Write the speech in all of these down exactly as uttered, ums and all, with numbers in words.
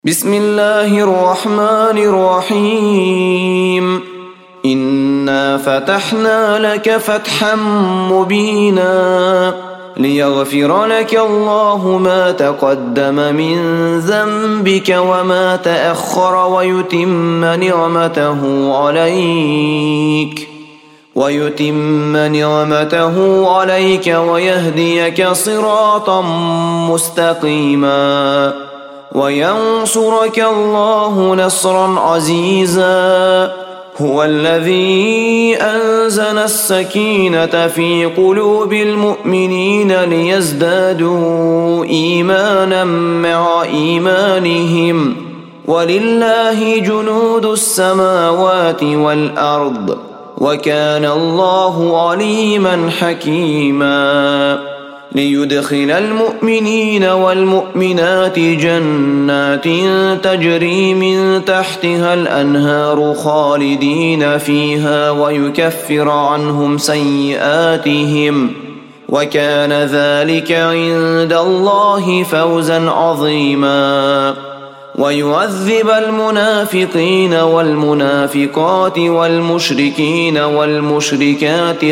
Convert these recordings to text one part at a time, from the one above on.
بسم الله الرحمن الرحيم إنا فتحنا لك فتحا مبينا ليغفر لك الله ما تقدم من ذنبك وما تأخر ويتم نعمته عليك ويتم نعمته عليك ويهديك صراطا مستقيما وينصرك الله نصرا عزيزا هو الذي أنزل السكينة في قلوب المؤمنين ليزدادوا إيمانا مع إيمانهم ولله جنود السماوات والأرض وكان الله عليما حكيما ليدخل المؤمنين والمؤمنات جنات تجري من تحتها الأنهار خالدين فيها ويكفر عنهم سيئاتهم وكان ذلك عند الله فوزا عظيما ويعذب المنافقين والمنافقات والمشركين والمشركات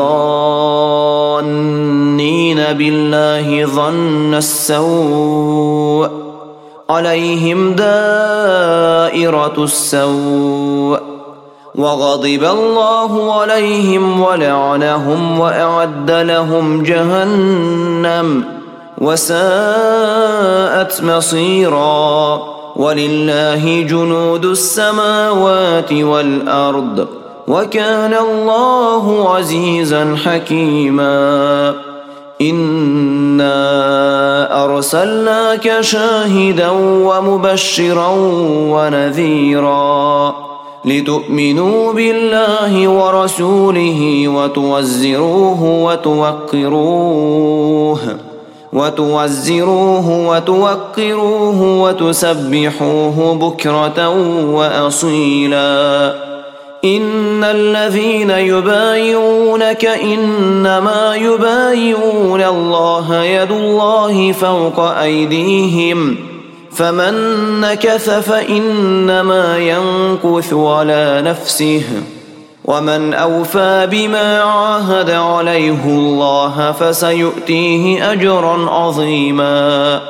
الظانين بالله ظن السوء عليهم دائرة السوء وغضب الله عليهم ولعنهم وأعد لهم جهنم وساءت مصيرا ولله جنود السماوات والأرض وكان الله عزيزا حكيما إنا أرسلناك شاهدا ومبشرا ونذيرا لتؤمنوا بالله ورسوله وتوزروه وتوقروه وتوزروه وتوقروه وتسبحوه بكرة وأصيلا إن الذين يبايعونك إنما يبايعون الله يد الله فوق أيديهم فمن نكث فإنما ينكث على نفسه ومن أوفى بما عاهد عليه الله فسيؤتيه أجرا عظيما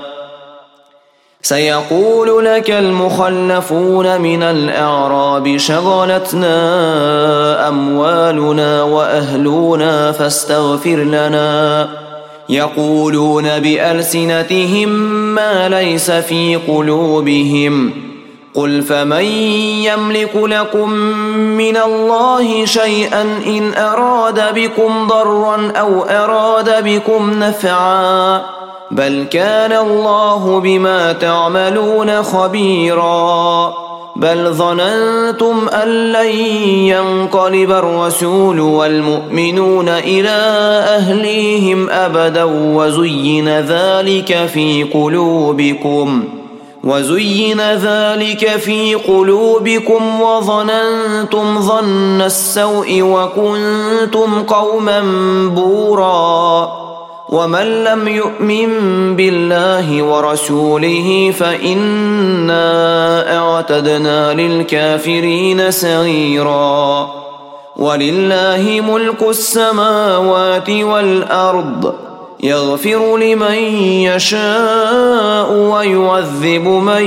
سيقول لك المخلفون من الأعراب شغلتنا أموالنا وأهلنا فاستغفر لنا يقولون بألسنتهم ما ليس في قلوبهم قل فمن يملك لكم من الله شيئا إن أراد بكم ضرا أو أراد بكم نفعا بل كان الله بما تعملون خبيرا بل ظننتم أن لن ينقلب الرسول والمؤمنون إلى أهليهم أبدا وزين ذلك في قلوبكم وزين ذلك في قلوبكم وظننتم ظن السوء وكنتم قوما بورا ومن لم يؤمن بالله ورسوله فإنا أعتدنا للكافرين سعيرا ولله ملك السماوات والأرض يغفر لمن يشاء ويعذب من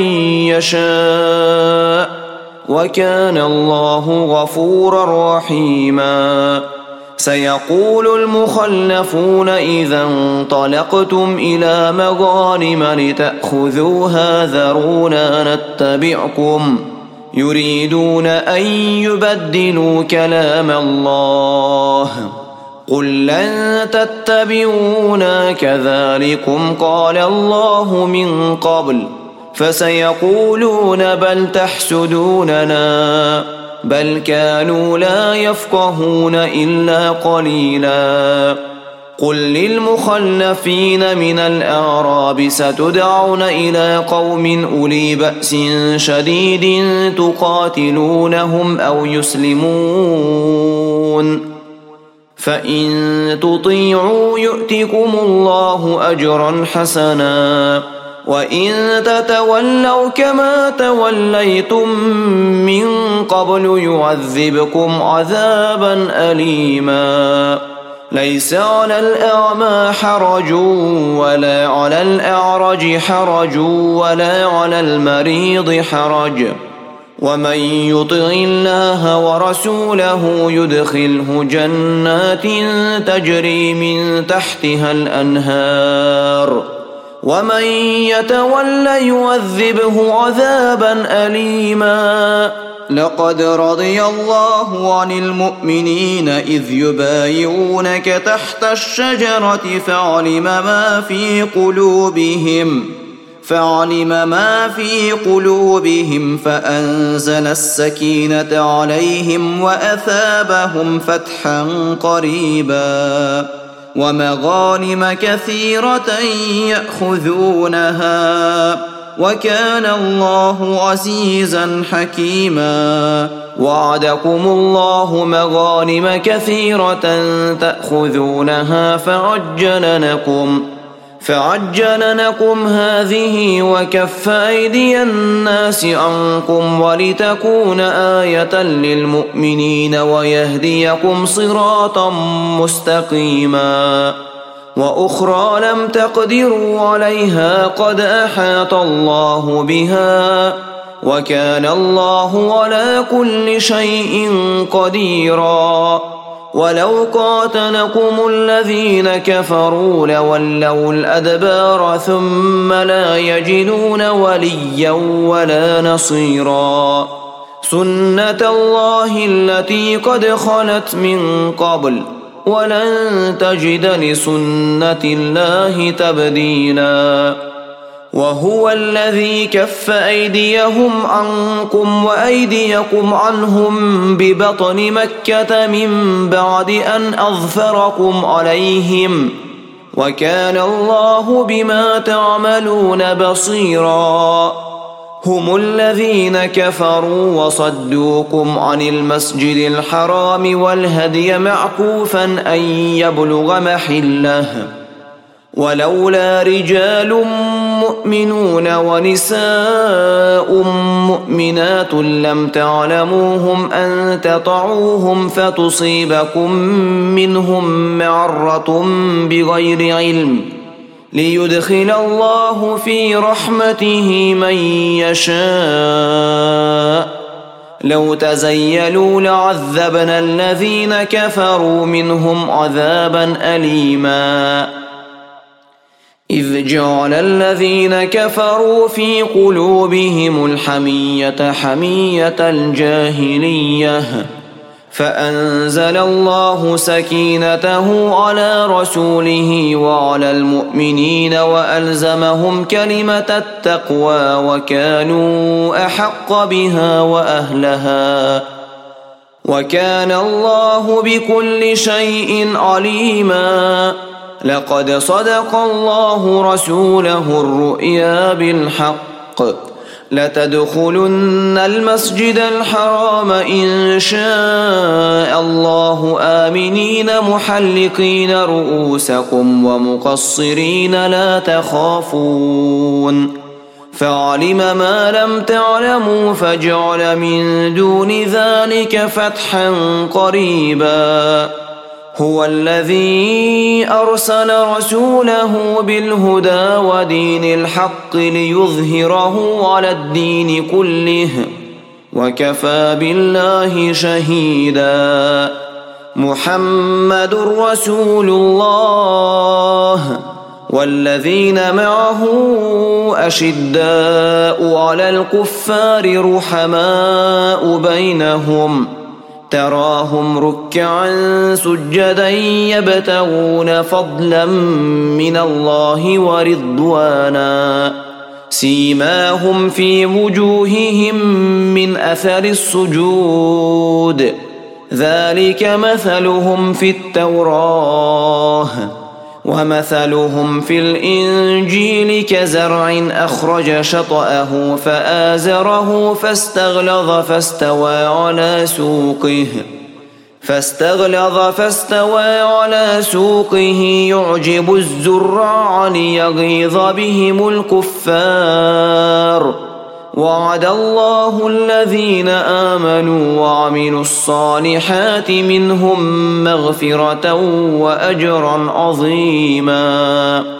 يشاء وكان الله غفورا رحيما سيقول المخلفون إذا انطلقتم إلى مغانم لتأخذوها ذرونا نتبعكم يريدون أن يبدلوا كلام الله قل لن تتبعونا كذلكم قال الله من قبل فسيقولون بل تحسدوننا بل كانوا لا يفقهون إلا قليلا قل للمخلفين من الأعراب ستدعون إلى قوم أولي بأس شديد تقاتلونهم أو يسلمون فإن تطيعوا يؤتكم الله أجرا حسنا وإن تتولوا كما توليتم من قبل يعذبكم عذابا أليما ليس على الأعمى حرج ولا على الأعرج حرج ولا على المريض حرج ومن يطع الله ورسوله يدخله جنات تجري من تحتها الأنهار ومن يتولى يعذبه عذابا أليما لقد رضي الله عن المؤمنين إذ يبايعونك تحت الشجرة فعلم ما في قلوبهم فعلم ما في قلوبهم فأنزل السكينة عليهم وأثابهم فتحا قريبا ومغانم كثيرة يأخذونها وكان الله عزيزا حكيما وعدكم الله مغانم كثيرة تأخذونها فعجل لكم فعجل لكم هذه وكف أيدي الناس عنكم ولتكون آية للمؤمنين ويهديكم صراطا مستقيما وأخرى لم تقدروا عليها قد أحاط الله بها وكان الله على كل شيء قديرا ولو قاتلكم الذين كفروا لولوا الأدبار ثم لا يجدون وليا ولا نصيرا سنة الله التي قد خلت من قبل ولن تجد لسنة الله تبديلا وهو الذي كف أيديهم عنكم وأيديكم عنهم ببطن مكة من بعد أن أظفركم عليهم وكان الله بما تعملون بصيرا هم الذين كفروا وصدوكم عن المسجد الحرام والهدي معكوفا أن يبلغ محله ولولا رجال مؤمنون ونساء مؤمنات لم تعلموهم أن تطعوهم فتصيبكم منهم معرة بغير علم ليدخل الله في رحمته من يشاء لو تزيلوا لعذبنا الذين كفروا منهم عذابا أليما إذ جعل الذين كفروا في قلوبهم الحمية حمية الجاهلية فأنزل الله سكينته على رسوله وعلى المؤمنين وألزمهم كلمة التقوى وكانوا أحق بها وأهلها وكان الله بكل شيء عليما لقد صدق الله رسوله الرؤيا بالحق لتدخلن المسجد الحرام إن شاء الله آمنين محلقين رؤوسكم ومقصرين لا تخافون فعلم ما لم تعلموا فجعل من دون ذلك فتحا قريبا هو الذي أرسل رسوله بالهدى ودين الحق ليظهره على الدين كله وكفى بالله شهيدا محمد رسول الله والذين معه أشداء على الكفار رحماء بينهم تراهم ركعا سجدا يبتغون فضلا من الله ورضوانا سيماهم في وجوههم من أثر السجود ذلك مثلهم في التوراة ومثلهم في الإنجيل كزرع أخرج شطأه فآزره فاستغلظ فاستوى على سوقه فاستغلظ فاستوى على سوقه يعجب الزراع ليغيظ بهم الكفار وعد الله الذين آمنوا وعملوا الصالحات منهم مغفرة وأجرا عظيما.